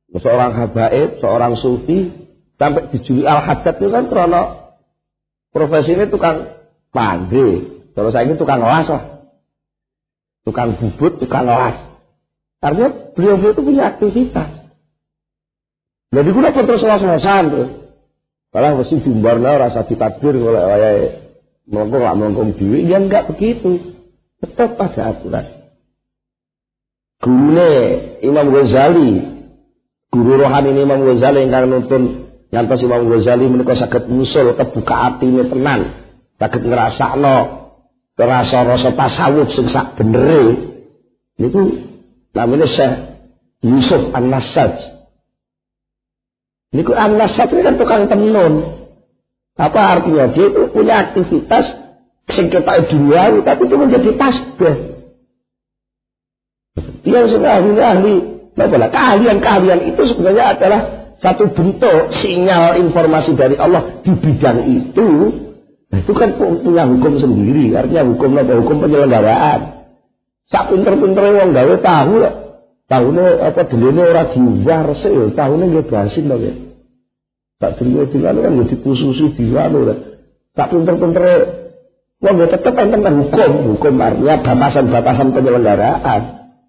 Seorang habaib, seorang sufi, sampai dijuluki Al-Haddad itu kan karena profesinya tukang pandai. Kalau saya ini tukang las lah. Tukang bubut, tukang las. Artinya beliau itu punya aktivitas. Jadi guna terus los-losan terus. Kalau mesti jumbarna rasa ditadbir oleh wayai melengkung gak melengkung diri, dia enggak begitu. Tetap pada aturan. Gune Imam Ghazali, guru rohani Imam Ghazali yang nuntun ngantos Imam Ghazali menika saged musul kebuka atine tenan, saged ngrasakno rasa-rasa tasawuf sing sak benere niku namanya Syekh Yusuf An-Nassaj. Niku An-Nassaj kan tukang tenun. Apa artinya? Dia itu punya aktivitas sing ketok duniawi tapi itu menjadi tasbih. Dia sudah ahli-ahli. Keahlian-keahlian itu sebenarnya adalah satu bentuk sinyal informasi dari Allah di bidang itu. Nah, itu kan punya hukum sendiri. Artinya hukum apa? Hukum penyelenggaraan. Sak pinter-pintere wong gawe tahu lah. Tahune apa delene ora diwar sik, tahune nggih basin to ya. Tak dene kan dipususi diwanu lah. Sak pinter-pintere wong tetep enten hukum artinya batasan-batasan penyelenggaraan.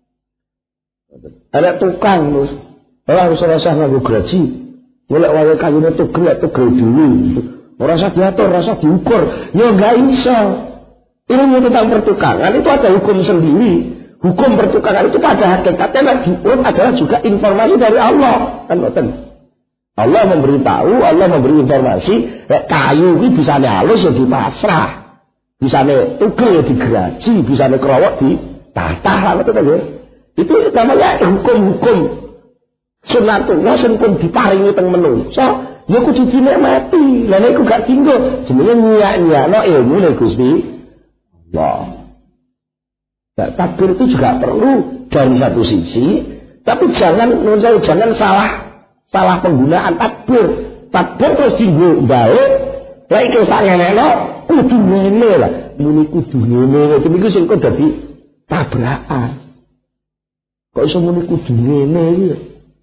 Ada tukang terus ora usah nganggo gaji. Golek wae kayune tugel dulu. Ora usah diatur, ora usah diukur. Ya enggak iso. Ilmu tentang pertukangan itu ada hukum sendiri. Hukum pertukangan itu pada hakikatnya adalah juga informasi dari Allah. Kan betul. Allah memberitahu, Allah memberi informasi, kayu ini bisa halus ya dipasrah. Bisa tugel ya digaji, bisa kerowok ditatah. Itu namanya hukum-hukum sunatullah sing pun diparingi teng menungso ya kudu dinikmati. Lah nek gak tinggal jenenge nyiak-nyiakno ilmu nek Gusti Allah. Nah, takbir itu juga perlu dari satu sisi, tapi jangan salah penggunaan takbir. Takbir terus dienggo bae, lek iki sak ngenekno kudu ngene lah. Muni kudu ngene, iki sing kok dadi tabrakan. Kok iso muni kudu ngene iki?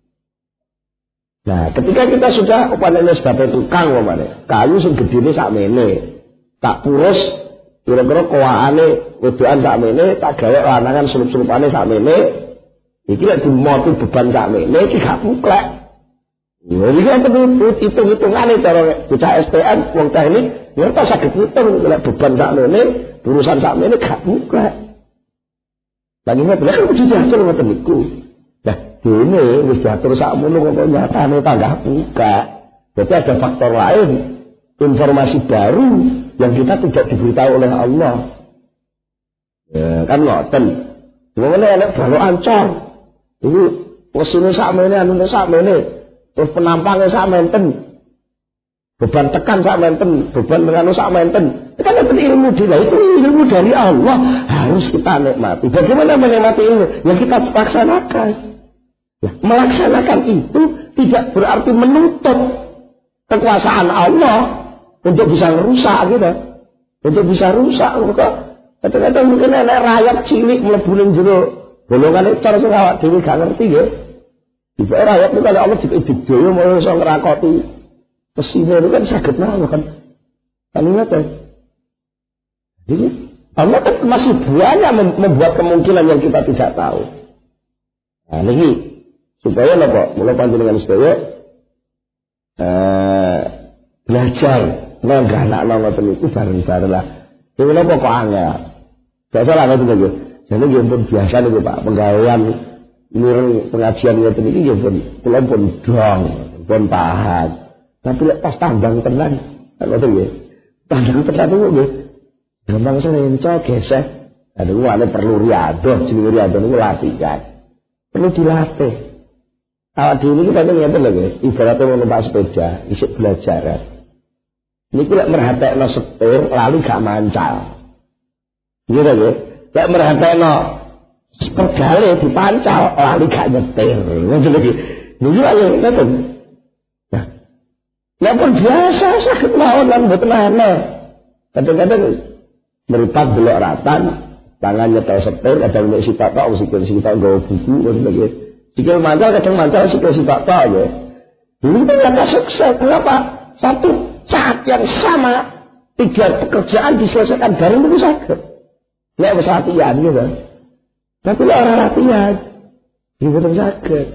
Nah, ketika kita sudah umpamane sebagai tukang umpamane, kayu sing gedene sakmene, tak purus kira-kira kowaane wedokan sakmene, tak gawe lanangan surup-surupane sakmene, iki lek dimoti beban sakmene iki gak muklek. Ya iki kan hitung-hitungane cara bocah STM wong teknik, ngerti saged ngitung lek beban sakmene, urusan sakmene gak muklek. Lagi ngoten kan kudu diatur ngoten niku. Nah, dene wis diatur sakmono kok nyatane tanggah buka. Jadi ada faktor lain, informasi baru yang kita tidak diberitahu oleh Allah. Ya, kan ngoten. Wong enek balok ancor. Iku posine sakmene anune sakmene, terus penampangnya sakmenten. Beban tekan sakmenten, beban menganu sakmenten. Itu kan ilmu dia, itu ilmu dari Allah, harus kita nikmati. Bagaimana menikmati ilmu? Yang kita laksanakan. Ya, melaksanakan itu tidak berarti menutup kekuasaan Allah untuk bisa merusak gitu. Untuk bisa rusak kok. Kadang-kadang mungkin ada rakyat cilik mlebu ning jero golongane cara sing awak dhewe gak ngerti nggih. Ibu rakyat itu kalau Allah didikdoyo mau iso ngrakoti pesine itu kan saged mawon kan. Kan ngoten. Jadi Allah kan masih banyak membuat kemungkinan yang kita tidak tahu. Nah, ini supaya napa? Mula panjenengan sedaya belajar ngganakno ngoten niku bareng-bareng lah. Iki napa kok angel? Gak salah ngoten niku. Jadi nggih pun biasa niku Pak, penggawean mireng pengajian ngoten iki nggih pun kula pun dong, pun tahan. Tapi lek pas tambang tenan, ngoten nggih. Tambang tenan niku nggih. Gampang senenco gesek. Aduh, ane perlu riadoh, jenenge riadoh niku latihan. Perlu dilatih. Awak dhewe iki pancen ngeten lho nggih, ibaratnya numpak sepeda, isih belajar. Niku lek merhatekno setir, lali gak mancal. Nggih to nggih. Lek merhatekno pedale dipancal, lali gak nyetir. Ngoten iki. Niku ayo ngoten. Nah, lek pun biasa saged mawon lan mboten aneh. Kadang-kadang meripat belok ratan, tangan nyetel setir, kadang nek sitak tok sikil sitak nggawa buku ngoten iki. Sikil mancal kadang mancal sikil sipak tok ya. Ini ternyata sukses. Kenapa? Satu saat yang sama 3 pekerjaan diselesaikan bareng itu sakit. Nek wis latihan gitu. Tapi orang latihan itu betul sakit.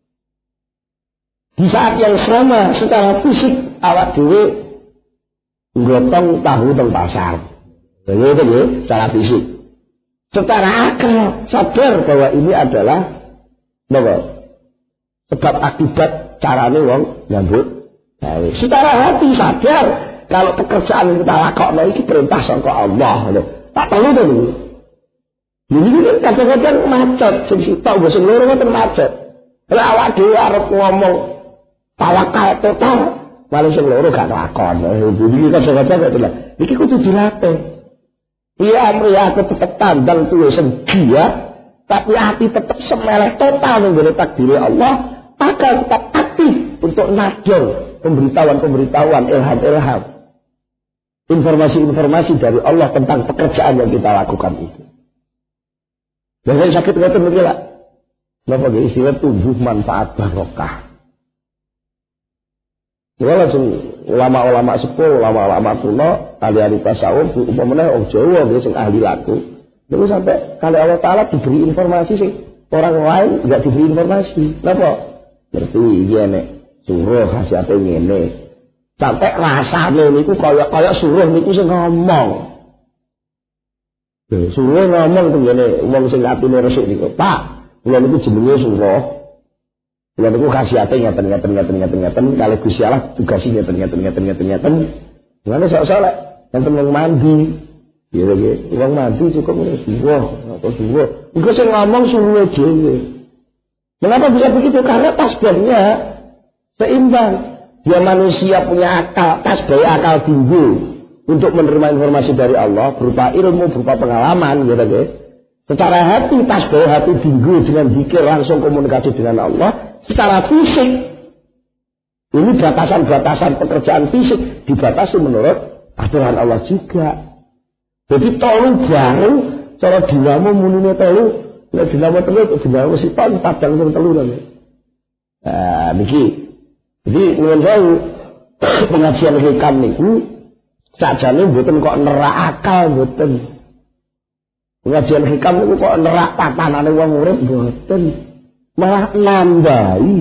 Di saat yang sama secara fisik awak dhewe nggotong tahu teng pasar. Jadi itu ya, secara fisik. Secara akal sadar bahwa ini adalah sebab akibat carane wong nyambut. Secara hati sadar kalau pekerjaan yang kita lakokno iki perintah saka Allah lho. Tak perlu to lho. Ini kadang-kadang macet sing sitok wis sing loro ngoten macet. Lah awak dhewe arep ngomong tawakal total malah sing loro gak lakon. Iki kadang-kadang kok lho. Iki kudu dilatih. Iya amri aku tetep tandang tuwe sing dia, tapi hati tetap semeleh total menggone takdir Allah, maka tetap aktif untuk nador pemberitahuan-pemberitahuan, ilham-ilham, informasi-informasi dari Allah tentang pekerjaan yang kita lakukan itu. Dan saya sakit ngoten niki lak. Napa nggih istilah tumbuh manfaat barokah. Kula langsung ulama-ulama sepuh, ulama-ulama kuno, ahli-ahli tasawuf, umpamane wong Jawa nggih sing ahli laku. Lalu sampai kalau Allah Ta'ala diberi informasi sih orang lain nggak diberi informasi. Kenapa? Ngerti iya nek suruh khasiate ngene. Sampai rasane niku kaya suruh niku sing ngomong. Suruh ngomong tuh ngene wong sing atine resik niku. Pak, kula niku jenenge suruh. Kula niku khasiate ngeten kalau Gusti Allah tugasi ngeten. Ngene sok-sok enten wong mandi. Ya lagi, uang mandi cukup suruh. Enggak sih ngomong suruh dhewe. Mengapa bisa begitu? Karena tasbihnya seimbang. Dia manusia punya akal, tasbih akal tinggi untuk menerima informasi dari Allah berupa ilmu, berupa pengalaman, gitu kan? Secara hati, tasbih hati tinggi dengan zikir langsung komunikasi dengan Allah. Secara fisik, ini batasan-batasan pekerjaan fisik dibatasi menurut aturan Allah juga. Jadi tolu bareng cara dinamo munine telu, nek dinamo telu dinamo siton padang sing telu lho. Nah, niki. Jadi nuwun sewu pengajian hikam niku sakjane mboten kok nerak akal mboten. Pengajian hikam niku kok nerak tatanane wong urip mboten. Malah nambahi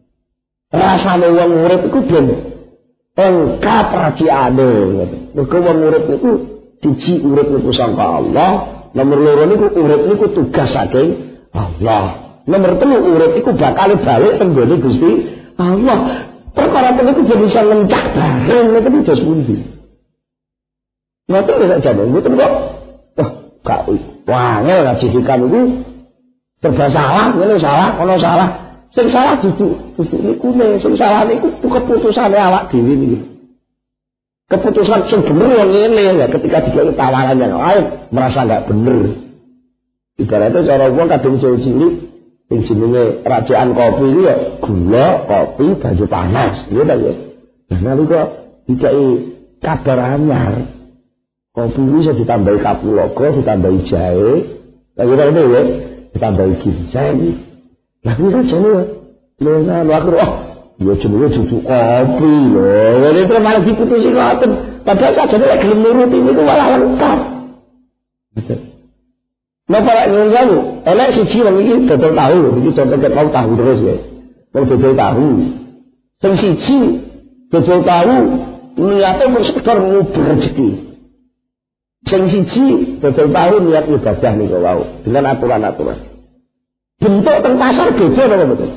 rasane wong urip iku ben lengkap raciane. Mergo wong urip niku siji urip niku sangka Allah, nomor loro niku urip niku tugas saking Allah. Nomor 3 urip iku bakal balik teng gone Gusti Allah. Perkara niku bisa ngencak bareng niku terus pundi. Ngoten lho sakjane, mboten kok. Wah, gak wangel ngaji hikam niku serba salah, ngene salah, ono salah. Sing salah duduk niku sing salah niku keputusane awak dhewe niku. Keputusan yang benar yang ini ya ketika dikasih tawaran yang lain merasa nggak benar. Ibaratnya cara uang kadang jauh cilik, yang jenenge rajaan kopi itu ya gula, kopi, baju panas, gitu ya. Nah nanti kok dikasih kabar anyar, kopi itu bisa ditambahi kapulaga, ditambahi jahe, lagi ini ya, ditambahi ginseng. Nah ini kan jenenge, ya jenenge duduk kopi lho. Jadi terus malah diputusi ngoten. Padahal sajane lek gelem nuruti niku malah lengkap. Gitu. Napa lek nyuwun sewu? Elek siji wong iki dodol tahu, iki contoh ket mau tahu terus ya. Wong dodol tahu. Sing siji dodol tahu niate mung sekedar ngubur rezeki. Sing siji dodol tahu niat ibadah niku wau dengan aturan-aturan. Bentuk teng pasar beda apa betul?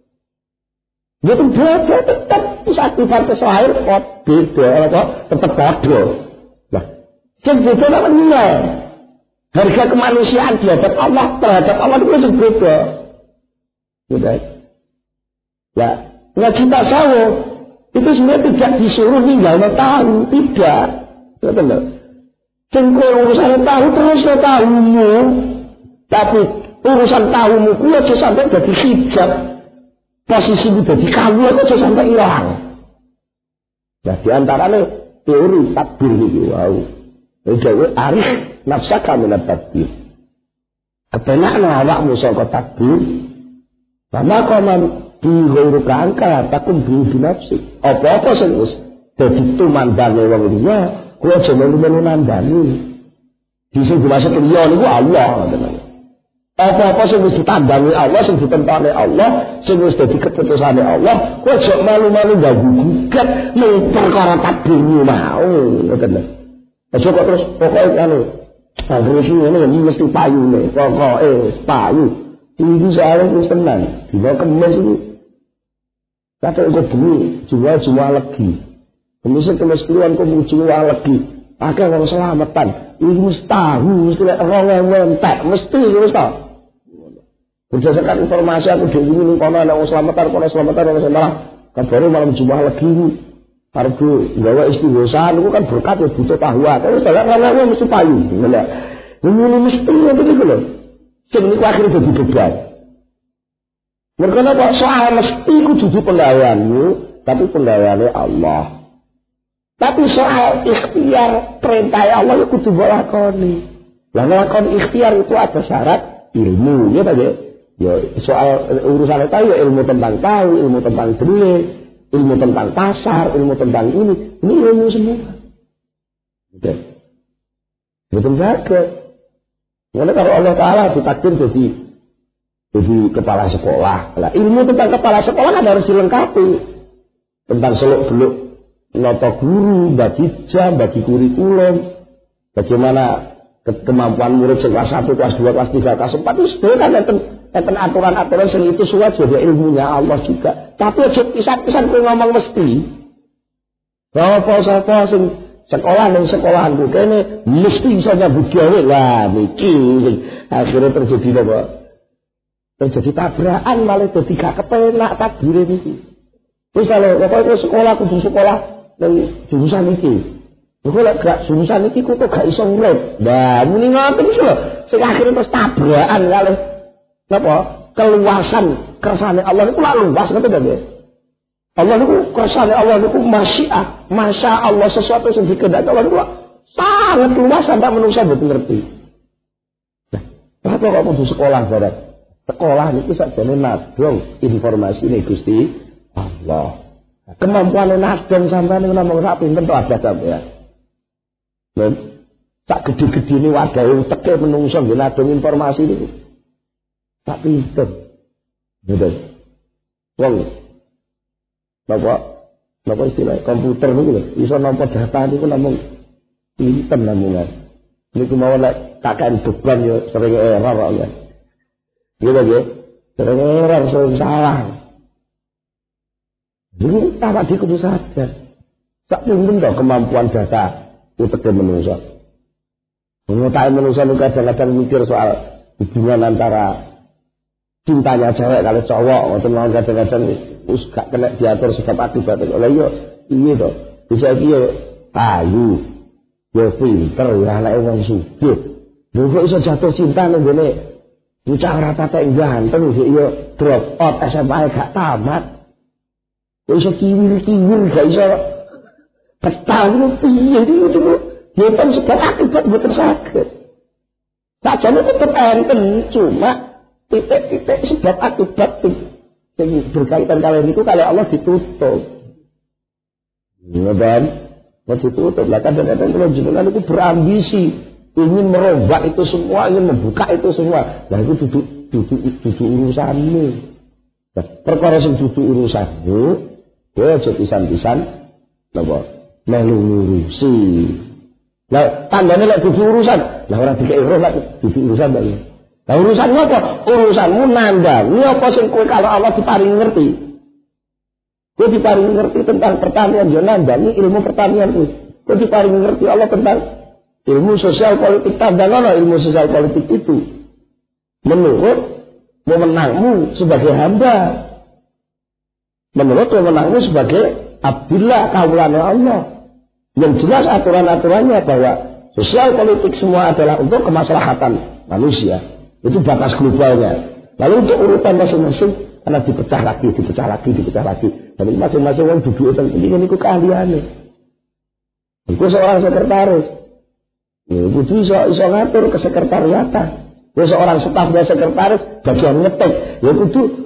Dia tuh beda tetap saat ibarat selain beda apa tetap beda. Nah, yang beda apa nilai? Harga kemanusiaan di hadapan Allah terhadap Allah itu beda. Beda. Ya, ngaji tasawuf itu sebenarnya tidak disuruh tinggal tahu, tidak. Betul nggak? Cengkol urusan tahu terus tahumu, tapi urusan tahumu kuat sampai jadi hijab. Posisi itu jadi kamu aja sampai hilang. Nah diantaranya teori takbir ini wow. Jadi arif nafsaka minat takbir. Kebenaran awakmu sangka takbir. Karena koman di ghairu kangka takun bi nafsi. Apa-apa sing wis dadi tumandane wong liya, kuwi aja melu-melu nandani. Sing dimaksud liya niku Allah ngoten. Apa-apa sing wis ditandangi Allah, sing ditentane Allah, sing wis dadi keputusane Allah, kuwi aja melu-melu ganggu gugat ning perkara takdirmu mau ngoten. Aja kok terus pokoke anu agresi ngene mesti payune, pokoke payu. Ini soalnya terus tenang, dibawa kemes itu. Kata ikut beli, jual lagi. Kemisnya kemes keluar, kok jual lagi. Pakai orang selamatan. Ini mesti tahu, mesti lihat orang yang mentek. Mesti, tahu. Berdasarkan informasi aku dari ini, kalau ada orang selamatan, orang malah kabarnya malam jual lagi. Karena gawa istighosan, itu kan berkat ya butuh tahuan. Tapi setelah orang mesti payu. Ini mesti, itu loh. Sebenarnya akhirnya jadi beban. Mereka apa? Soal mesti ku dudu penggaweanmu, tapi penggaweane Allah. Tapi soal ikhtiar perintah Allah itu kudu lakoni. Lah nglakoni ikhtiar itu ada syarat ilmu, ya tadi. Ya soal urusan itu ya ilmu tentang tahu, ilmu tentang dunia, ilmu tentang pasar, ilmu tentang ini ilmu semua. Betul. Betul saja. Karena kalau Allah Ta'ala ditakdir jadi kepala sekolah. Nah, ilmu tentang kepala sekolah kan harus dilengkapi. Tentang seluk-beluk nota guru, bagi jam, bagi kurikulum. Bagaimana kemampuan murid kelas 1, kelas 2, kelas 3, kelas 4. Itu sebenarnya kan aturan-aturan yang itu semua jadi ilmunya Allah juga. Tapi aja pisan-pisan ngomong mesti. Apa-apa sing sekolah ning sekolahanku kene mesti iso nyambut gawe. Lah niki akhirnya terjadi apa? Terjadi tabrakan malah dadi gak kepenak takdire niki. Wis lho, pokoke sekolah kudu sekolah ning jurusan iki. Lho lek gak jurusan iki kok gak iso urip. Lah muni ngoten iki lho. Sing akhirnya terus tabrakan kalih napa? Keluasan kersane Allah niku lak luas ngoten lho. Allah itu kersane Allah itu masya Allah sesuatu yang dikehendaki Allah itu sangat luas sampai manusia betul ngerti. Nah, apa kok kudu sekolah barang? Sekolah itu sakjane nadong informasi ini Gusti Allah. Kemampuan nadong sampeyan ngomong sak pinten to ada sampeyan. Lho, sak gede-gedene wadahe teke menungso nggih nadong informasi niku. Sak pinten. Betul. Wong Bapak istilah komputer niku lho, iso nampa data niku namung pinten namungan. Niku mau lek kakek beban yo sering error kok ya. Gitu nggih. Sering error sering salah. Jadi tapak dikudu saja. Sak pinten to kemampuan data uteke manungsa. Ngotahe manungsa niku kadang-kadang mikir soal hubungan antara cintanya cewek kali cowok, ngoten mawon kadang-kadang wis gak kena diatur sebab akibat. Lah iya piye to? Bisa iki yo ayu, yo pinter, ya anake wong sugih. Lho kok iso jatuh cinta ning gone bocah ora patek ganteng iki yo drop out SMA gak tamat. Kok iso kiwir-kiwir gak iso petang piye iki lho. Yen sebab akibat mboten saged. Sajane tetep enten cuma titik-titik sebab akibat sing berkaitan kalian itu kalau Allah ditutup. Ya kan? Mau ditutup. Lah kadang-kadang kalau jenengan itu berambisi ingin merombak itu semua, ingin membuka itu semua. Nah itu duduk urusanmu. Nah, perkara sing duduk urusanmu, kowe aja pisan-pisan napa melu ngurusi. Lah tandane lek duduk urusan, lah ora dikek roh lek duduk urusan lho. Nah urusanmu apa? Urusanmu nandang. Ini apa sing kowe kalau Allah diparingi ngerti? Kowe diparingi ngerti tentang pertanian, ya nandangi ilmu pertanian kuwi. Kowe diparingi ngerti Allah tentang ilmu sosial politik, tandangan ilmu sosial politik itu. Menurut wewenangmu sebagai hamba. Menurut wewenangmu sebagai abdillah kaulane Allah. Yang jelas aturan-aturannya bahwa sosial politik semua adalah untuk kemaslahatan manusia. Itu batas globalnya. Lalu untuk urutan masing-masing karena dipecah lagi. Dan masing-masing orang duduk ini keahliannya. Itu seorang sekretaris. Itu iso ngatur ke sekretariatan. Seorang stafnya sekretaris bagian ngetik. Ya itu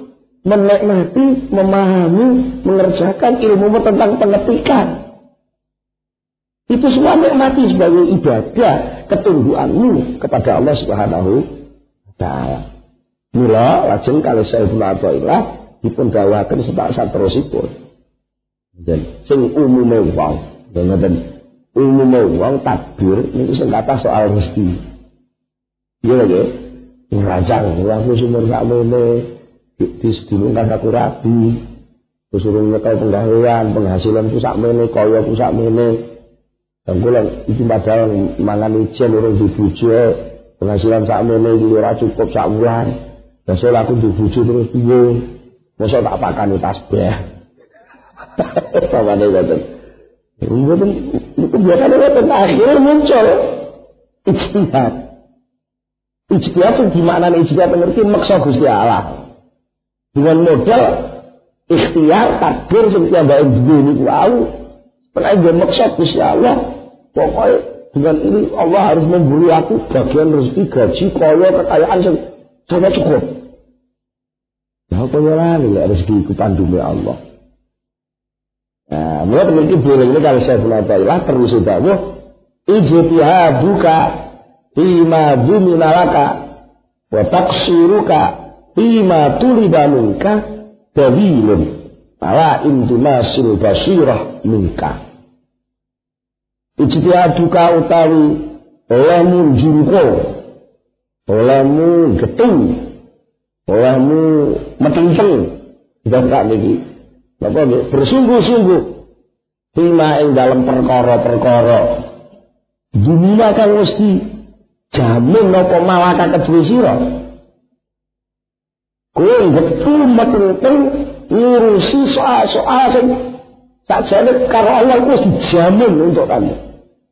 menikmati, memahami, mengerjakan ilmu tentang pengetikan. Itu semua nikmati sebagai ibadah ketundukanmu kepada Allah Subhanahu wa taala. Mula lajeng kalih Sayyidul Athaillah dipun dawuhaken saterusipun. Dan sing umume wong, ngoten umume wong takbir niku sing kathah soal rezeki. Iya nggih. Ngrancang wong sumur sakmene disedulungkan aku rabi. Disuruh nyekel penggawean, penghasilan ku sakmene, kaya ku sakmene. Dan kula iki padahal mangan ijen urung dibojo, penghasilan sakmene iki ora cukup sak wulan. Besok aku dibojo terus piye? Mosok tak pakani tasbih. Samane ngoten. Mboten niku biasane ngoten akhir muncul ijtihad. Ijtihad sing dimaknani ijtihad ngerti maksa Gusti Allah. Dengan modal ikhtiar takdir sing piyambake duwe niku wau. Setelah dia maksa Gusti Allah. Pokoknya dengan ini Allah harus memberi aku bagian rezeki, gaji, kaya, kekayaan yang sangat cukup. Nah, kaya lagi rezeki itu tandume Allah. Nah, mulai memiliki boleh ini kalau saya pernah tahu terus dawuh ijtihaduka fima duminalaka wa taqsiruka fima tuliba minka dalilun ala intimasil basirah minka. Ijtihaduka utawi olehmu jumko, olehmu getung, olehmu metengceng, kita tak niki. Napa nggih bersungguh-sungguh fima ing dalam perkara-perkara dunia kang mesti jamin napa malaka kedue sira. Kowe getung metengceng ngurusi soal-soal sing sakjane karo Allah wis dijamin untuk kamu.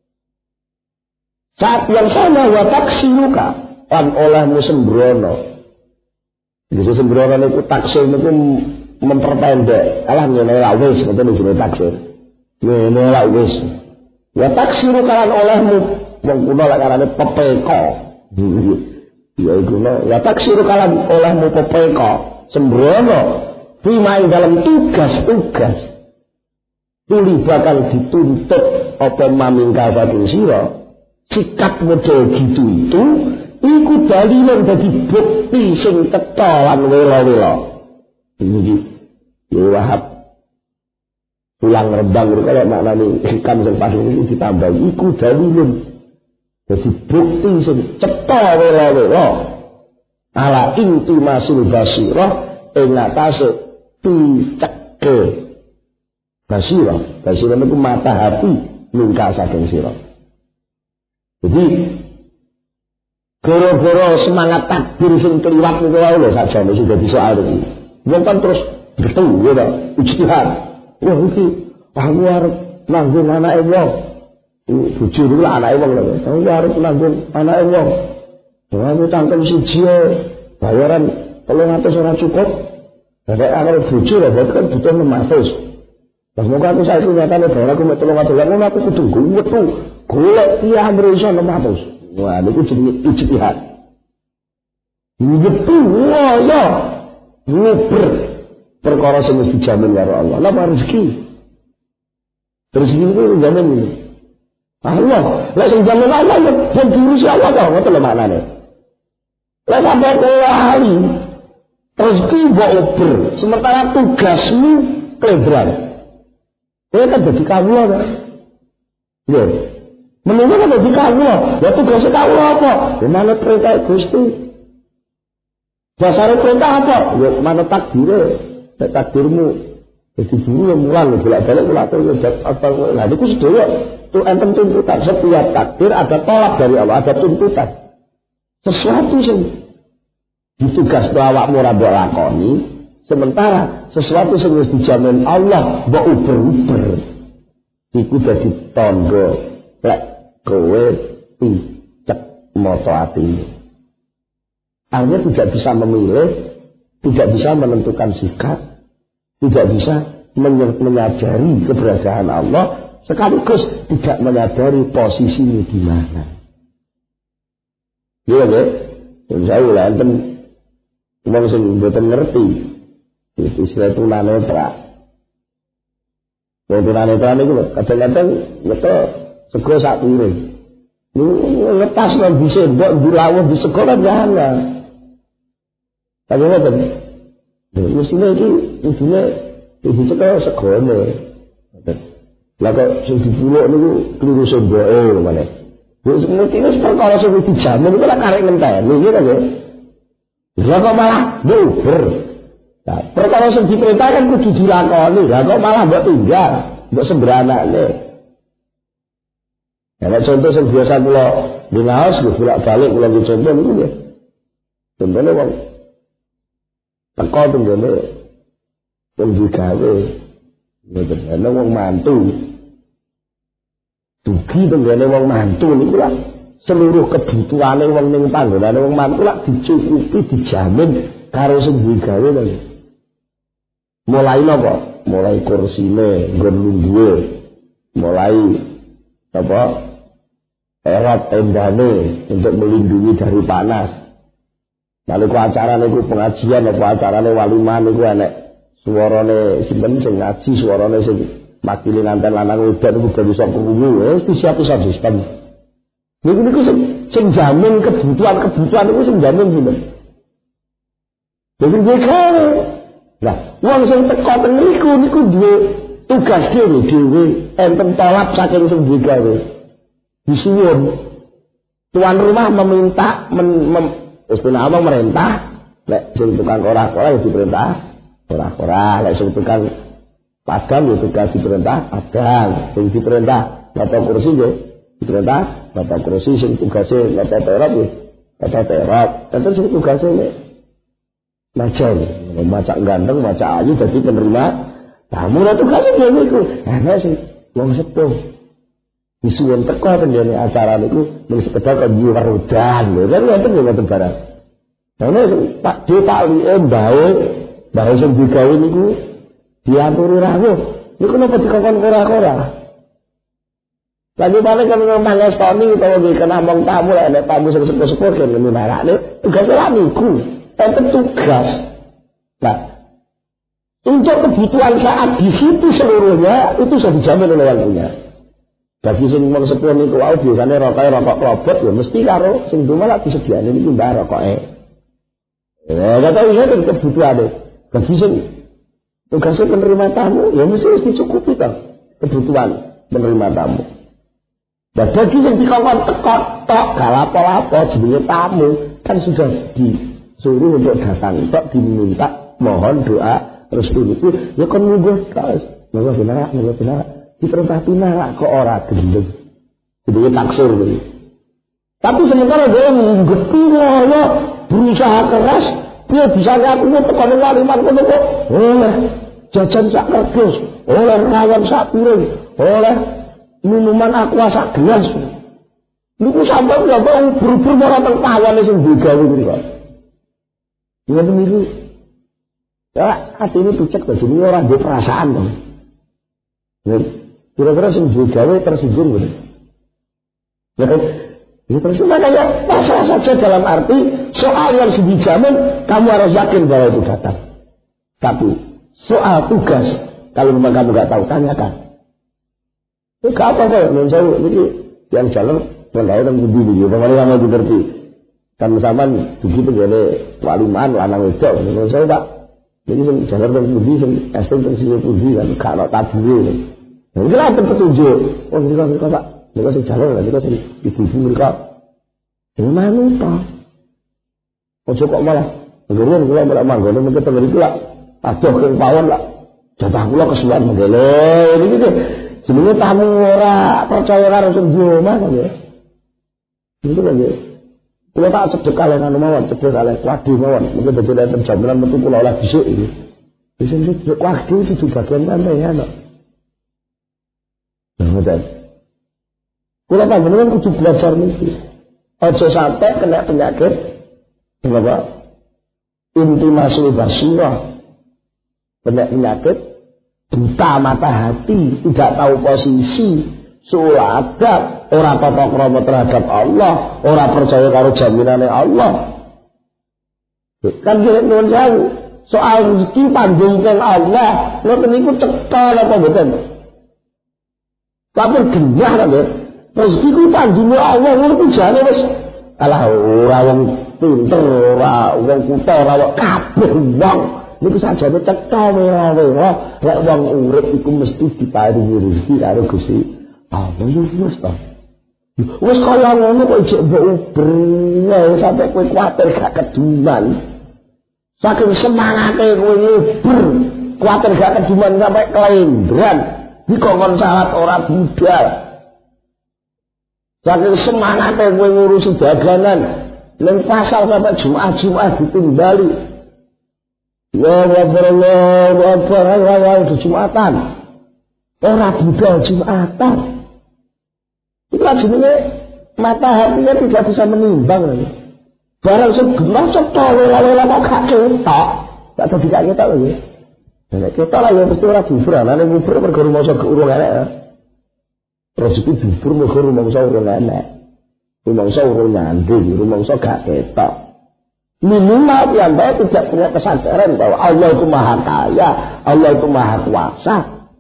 Saat yang sama wa taksiruka lan olehmu sembrono. Jadi sembrono niku taksir niku memperpendek. Alah ngene la wis ngoten jenenge taksir. Ngene la wis. Wa taksiruka lan olehmu wong kuna lak arane pepeko. Ya iku wa taksiruka lan olehmu pepeko sembrono primai dalam tugas-tugas. Tuli bakal dituntut apa mamingka saking sira. Sikap model gitu itu iku dalilun dadi bukti sing teka lan wela-wela. Iki yo Wahab pulang Rembang kaya maknane hikam sing pas iki ditambah iku dalilun dadi bukti sing cetha wela-wela ala intimasil basirah ing atase piceke basirah. Basirah niku mata hati mingka saking sira. Jadi gara-gara semangat takdir sing kliwat niku wae lho sakjane sing dadi soal iki. Wong kan terus betul ya ta, ijtihad. Wah iki aku arep nanggung anake wong. Bojo niku anake wong lho. Aku arep nanggung anake wong. Aku cangkem siji bayaran 300 ora cukup. Nek aku bojo lho kan butuh 600. Lah monggo aku saiki nyatane bayar aku mek 300 ngono aku kudu metu golek tiyah mrisa 600. Wah niku jenenge ijtihad. Betul ya. Nguber perkara sing wis dijamin karo Allah. Lah rezeki. Rezeki niku jamin iki. Allah, lek sing jamin Allah ya diurusi Allah kok ngoten lho maknane. Lah sampe kuwi rezeki mbok uber, sementara tugasmu klebran. Kowe kan dadi kawula kan. Lho. Menunggu kan dadi kawula. Ya tugasé kawula apa? Ya manut perintah Gusti. Dasare perintah apa? Ya manut takdire. Nek takdirmu dadi guru ya mulang bolak-balik kula atur ya apa. Lah niku sedaya tu enten tuntutan. Setiap takdir ada tolak dari Allah, ada tuntutan. Sesuatu sing ditugas awakmu ora mbok lakoni. Sementara sesuatu sing wis dijamin Allah mbok uber-uber iku dadi tandha lek kowe picek mata atimu. Artinya tidak bisa memilih, tidak bisa menentukan sikap, tidak bisa menyadari keberadaan Allah, sekaligus tidak menyadari posisinya di mana. Iya nggih? Saya enten wong sing mboten ngerti Istilah tunanetra. Wong tunanetra niku lho, kadang-kadang nyekel sego sak piring. Niku lepas nang bisa mbok dilawuh di sekolah jana. Tapi ngoten. Mestine iki udine dicekel segone. Lah kok sing dipuluk niku kliru semboke maneh. Wis mestine perkara sing wis dijamin iku lak karek ngenteni iki kan ya. Lah kok malah bubar. Nah, perkara sing diperintahkan kudu dilakoni. Lah kok malah mbok tinggal, mbok sembranakne. Ya contoh sing biasa kula dinaos nggih bolak-balik kula contoh niku nggih. Contone wong teko tenggene wong digawe ngoten ana wong mantu. Dugi tenggene wong mantu niku lah seluruh kebutuhane wong ning panggonane wong mantu lak dicukupi dijamin karo sing digawe lho. Mulai napa? Mulai kursine, nggon lungguhe. Mulai apa? Erat tendane untuk melindungi dari panas. Lalu ku acara niku pengajian apa acarane walimah niku enek suarane sinten sing ngaji, suarane sing makili nganten lanang wedok niku ben iso krungu, wis disiap-siap sistem. Niku sing jamin kebutuhan niku sing jamin sinten? Jadi dhewe. Lah, wong sing teko ten niku duwe tugas dhewe enten tolak saking sing digawe. Disuwun. Tuan rumah meminta istilahnya merintah, lek sing tukang ora-ora ya diperintah, ora-ora, lek sing tukang padang ya tugas diperintah, padang, sing diperintah nata kursi ya diperintah, nata kursi sing tugase nata terop ya, nata terop. Terus sing tugase nek macam maca ganteng, maca ayu jadi penerima tamu lah tugasnya dia niku. Ana sing wong sepuh disuwun teko pendene acara niku mung sekedar kanggo werudan lho. Kan ngoten ngoten barang. Ana sing Pak Depali mbae sing digawe niku diaturi rawuh. Niku napa dikongkon ora-ora. Lagi balik kan manges toni utawa kena mong tamu lek nek tamu sing sepuh-sepuh kene narakne tugasnya lah niku. Enten tugas. Nah, untuk kebutuhan saat di situ seluruhnya itu sudah dijamin oleh yang punya. Bagi sing wong sepuh niku wae biasane rokok robot ya mesti karo sing duwe malah disediakne niku mbah rokoke. Ya kata iya kan kebutuhane. Bagi sing tugasnya penerima tamu ya mesti dicukupi to kebutuhan penerima tamu. Nah, bagi sing dikongkon teko tok galapo-lapo jenenge tamu kan sudah suruh untuk datang, tak diminta mohon doa restu itu, ya kan nunggu terus, nunggu benar, diperintah pindah kok ora gendeng, jadi taksir gitu. Tapi sementara dia menggetu ya berusaha keras, dia bisa ngaku tekan waliman kok, oleh jajan sak kerdus, oleh rawon sak piring, oleh minuman aqua sak gelas, niku sampai ya kok buru-buru ora teng pawane sing digawe niku kok. Iya niku. Ya, hati ini pucet kok jenenge ora duwe perasaan dong. Ya, kira-kira sing digawe tersinggung gitu. Ya kan? Ya terus makanya pasrah saja dalam arti soal yang dijamin kamu harus yakin bahwa itu datang. Tapi soal tugas kalau memang kamu nggak tahu tanyakan. Itu apa kok? Menjauh ini yang jalan mengalir dan begini. Bagaimana kamu mengerti? Kan sampean begitu ngene waliman lanang wedok ngono saya Pak. Iki sing jalar teng pundi sing estem teng sing pundi kan gak ono tabure. Nah iki lah petunjuk. Oh niku Pak. Niku sing jalar niku sing ibu-ibu mriko. Sing manut to. Ojo kok malah ngeruwen kula malah manggone mengke teng mriku lak adoh keng pawon lak jatah kula kesuwen mengele niki jenenge tamu ora percaya karo sing di omah kan ya. Niku lho nggih. Kula tak sedekah lan anu mawon, sedekah lan kuwadi mawon. Mungkin dadi enten jaminan metu kula oleh dhisik iki. Wis sedekah kuwadi itu bagian sampeyan kok. Ngoten. Kula panjenengan kudu belajar niki. Aja sampai kena penyakit apa? Intimasi basirah. Penyakit buta mata hati, tidak tahu posisi, suul adab, ora tata krama terhadap Allah, ora percaya karo jaminane Allah. Kan nuwun sewu, soal rezeki panjungkan Allah, ngoten niku cekal apa mboten? Tapi genah kan ya. Rezeki ku panjungnya Allah, ngono ku jane wis alah ora wong pinter, ora wong kutha, ora wong kabeh wong niku sajane cekal mewah-mewah, lek wong urip iku mesti diparingi rezeki karo Gusti Allah yo wis to. Wis kaya ngono kok ijek mbok uber sampe kowe kuwatir gak keduman. Saking semangate kowe nguber, kuwatir gak keduman sampe kelendran. Dikongkon salat ora budal. Saking semangate kowe ngurusi dagangan, ning pasar sampe Jumat ditimbali. Ya Allah, di Jumatan. Ora budal Jumatan. Itu jenenge mata hatinya tidak bisa menimbang. Barang segenap cetol ora kok gak ketok. Gak tau dikak ketok lho. Nek ketok lah ya mesti ora jujur, ana ning ngubur mergo rumangsa urung enek. Rezeki jujur mergo rumangsa urung enek. Rumangsa urung nyanding, rumangsa gak ketok. Minimal piyambake tidak punya kesadaran bahwa Allah itu Maha Kaya, Allah itu Maha Kuasa.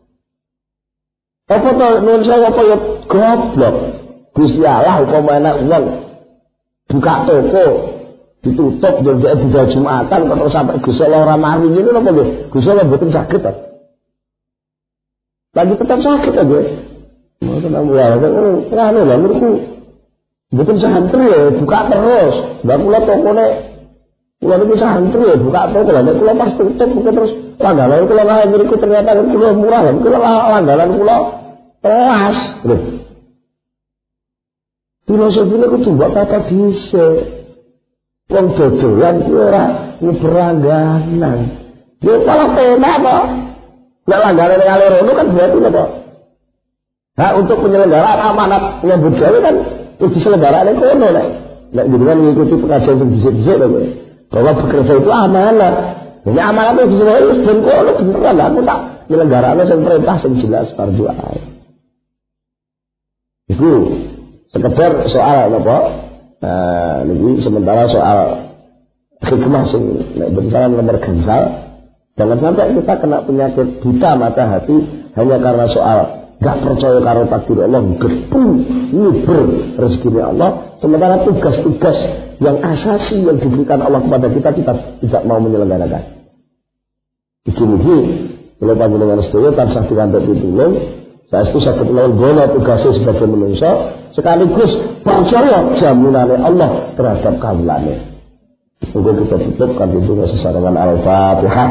Apa to nun saya apa ya goblok. Gusti Allah upama ana wong buka toko ditutup njek budal Jumatan kok sampai Gusti Allah ora mari ngene napa nggih? Gusti Allah mboten saged to. Lagi tetap sakit aja. Mboten ambuh anu lho niku mboten santri ya buka terus. Lah kula tokone kula niki santri ya buka toko lha kula pas tutup terus langganan kula wae niku ternyata kula murah kula langganan kula telas. Filosofi ini kudu mbok tata dhisik. Wong dodolan ki ora nyebrangganan. Yo malah penak to. Nek langganan kali rono kan berarti apa? Nah, untuk penyelenggaraan amanat nyambut gawe kan terus diselenggarane kono nek. Nek jenengan mengikuti pengajian sing dhisik-dhisik lho. Bahwa bekerja itu amanat. Ini amanat itu sebenarnya wis ben kono beneran aku tak nyelenggarane sing perintah sing jelas fardu ain. Iku sekedar soal apa? Niki sementara soal hikmah sing nek berbicara nomor gansal, jangan sampai kita kena penyakit buta mata hati hanya karena soal gak percaya karo takdir Allah, gepu nguber rezeki Allah, sementara tugas-tugas yang asasi yang diberikan Allah kepada kita tidak mau menyelenggarakan. Iki kalau panjenengan sedaya tansah pikantuk pitulung, saestu saged nglanggono tugasé sebagai manusia sekaligus percaya jaminane Allah terhadap kawulane. Monggo kita tutup kanthi donga sesarengan Al-Fatihah.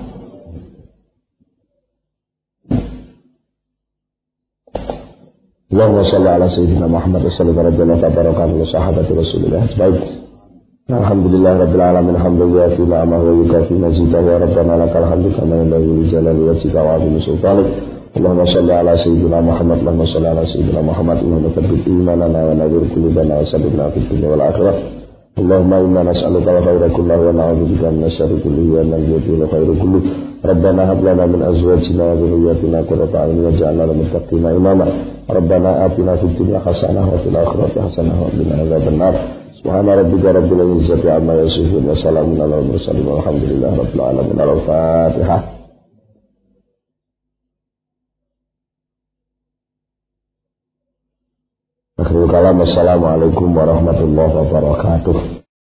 Allahumma shalli ala sayyidina Muhammad wa sallim ala barakatuh wa sahabati Rasulillah. Baik. Alhamdulillah rabbil alamin hamdulillah fi ni'amahu wa yukafi mazidahu wa rabbana lakal hamdu kama yanbaghi li jalali wajhika wa 'azimi sultanik. Allahumma shalli ala sayyidina Muhammad, Allahumma shalli ala sayyidina Muhammad, Allahumma tsabbit imanana wa nawwir qulubana wa sabbitna fid dunya wal akhirah. Allahumma inna nas'aluka al-khayra kullahu wa na'udzubika min syarri kullihi wa naj'aluka al-khayra kullihi. Rabbana hab lana min azwajina wa dhurriyyatina qurrata a'yun waj'alna lil muttaqina imama. Rabbana atina fid dunya hasanah wa fil akhirati hasanah wa qina adzabannar. Subhana rabbika rabbil izzati amma yasifun wa salamun alal mursalin walhamdulillahi rabbil alamin. Al-Fatihah. Akhirul kalam, assalamualaikum warahmatullahi wabarakatuh.